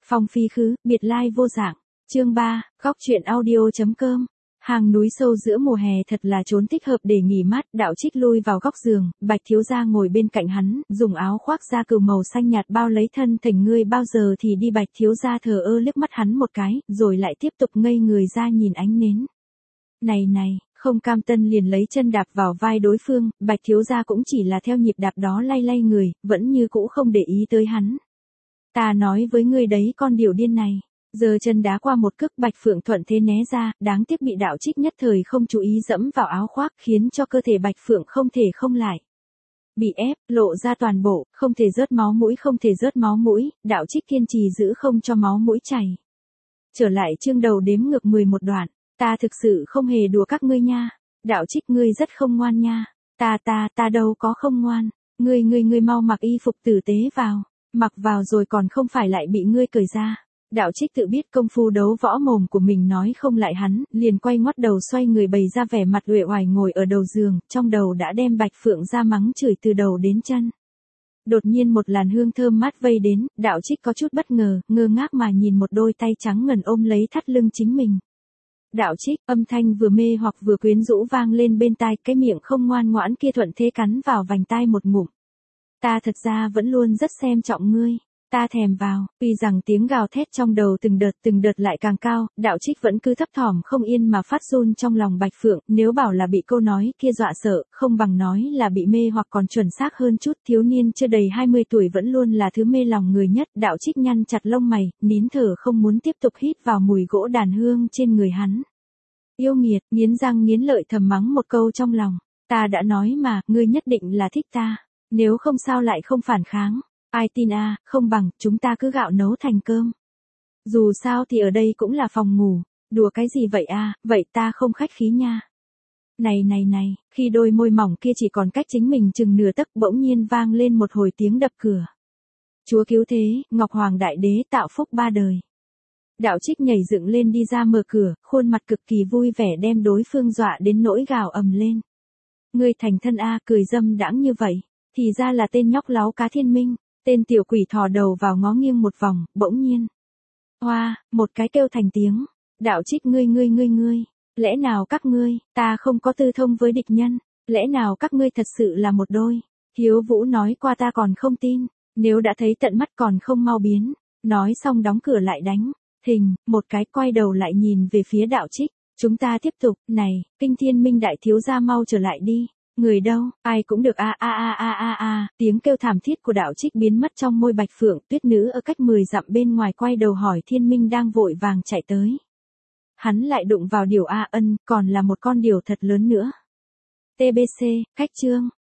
Phong phi khứ, biệt lai vô dạng. Chương 3, góc truyện audio.com. Hàng núi sâu giữa mùa hè thật là trốn thích hợp để nghỉ mát, Đạo Trích lui vào góc giường, Bạch thiếu gia ngồi bên cạnh hắn, dùng áo khoác da cừu màu xanh nhạt bao lấy thân thành, ngươi bao giờ thì đi. Bạch thiếu gia thờ ơ liếc mắt hắn một cái, rồi lại tiếp tục ngây người ra nhìn ánh nến. Này, không cam tâm liền lấy chân đạp vào vai đối phương, Bạch thiếu gia cũng chỉ là theo nhịp đạp đó lay lay người, vẫn như cũ không để ý tới hắn. Ta nói với ngươi đấy, con điểu điên này. Giờ chân đá qua một cước, Bạch Phượng thuận thế né ra, đáng tiếc bị Đạo Trích nhất thời không chú ý dẫm vào áo khoác, khiến cho cơ thể Bạch Phượng không thể không lại. Bị ép, lộ ra toàn bộ, không thể rớt máu mũi, Đạo Trích kiên trì giữ không cho máu mũi chảy. Trở lại chương đầu đếm ngược 11 đoạn, ta thực sự không hề đùa các ngươi nha. Đạo Trích, ngươi rất không ngoan nha. Ta đâu có không ngoan. Ngươi mau mặc y phục tử tế vào. Mặc vào rồi còn không phải lại bị ngươi cởi ra. Đạo Trích tự biết công phu đấu võ mồm của mình nói không lại hắn, liền quay ngoắt đầu xoay người bày ra vẻ mặt uể oải ngồi ở đầu giường, trong đầu đã đem Bạch Phượng ra mắng chửi từ đầu đến chân. Đột nhiên một làn hương thơm mát vây đến, Đạo Trích có chút bất ngờ, ngơ ngác mà nhìn một đôi tay trắng ngần ôm lấy thắt lưng chính mình. Đạo Trích, âm thanh vừa mê hoặc vừa quyến rũ vang lên bên tai, cái miệng không ngoan ngoãn kia thuận thế cắn vào vành tai một ngụm. Ta thật ra vẫn luôn rất xem trọng ngươi. Ta thèm vào, tuy rằng tiếng gào thét trong đầu từng đợt lại càng cao, Đạo Trích vẫn cứ thấp thỏm không yên mà phát run trong lòng Bạch Phượng, nếu bảo là bị câu nói kia dọa sợ, không bằng nói là bị mê hoặc còn chuẩn xác hơn chút. Thiếu niên chưa đầy 20 tuổi vẫn luôn là thứ mê lòng người nhất. Đạo Trích nhăn chặt lông mày, nín thở không muốn tiếp tục hít vào mùi gỗ đàn hương trên người hắn. Yêu nghiệt, nghiến răng nghiến lợi thầm mắng một câu trong lòng. Ta đã nói mà, ngươi nhất định là thích ta. Nếu không sao lại không phản kháng. Ai tin a, không bằng, chúng ta cứ gạo nấu thành cơm. Dù sao thì ở đây cũng là phòng ngủ. Đùa cái gì vậy a, vậy ta không khách khí nha. Này, khi đôi môi mỏng kia chỉ còn cách chính mình chừng nửa tấc, bỗng nhiên vang lên một hồi tiếng đập cửa. Chúa cứu thế, Ngọc Hoàng Đại Đế tạo phúc ba đời. Đạo Trích nhảy dựng lên đi ra mở cửa, khuôn mặt cực kỳ vui vẻ đem đối phương dọa đến nỗi gào ầm lên. Ngươi thành thân a, cười dâm đãng như vậy, thì ra là tên nhóc láu cá Thiên Minh. Tên tiểu quỷ thò đầu vào ngó nghiêng một vòng, bỗng nhiên. Hoa, một cái kêu thành tiếng. Đạo Trích, ngươi, lẽ nào các ngươi, ta không có tư thông với địch nhân, lẽ nào các ngươi thật sự là một đôi. Hiếu Vũ nói qua ta còn không tin, nếu đã thấy tận mắt còn không mau biến. Nói xong đóng cửa lại đánh. Thình, một cái quay đầu lại nhìn về phía Đạo Trích. Chúng ta tiếp tục, này, Kinh Thiên Minh đại thiếu gia mau trở lại đi. Người đâu, ai cũng được a, tiếng kêu thảm thiết của Đạo Trích biến mất trong môi Bạch Phượng. Tuyết nữ ở cách 10 dặm bên ngoài quay đầu hỏi Thiên Minh đang vội vàng chạy tới. Hắn lại đụng vào điểu A Ân, còn là một con điểu thật lớn nữa. TBC, cách chương.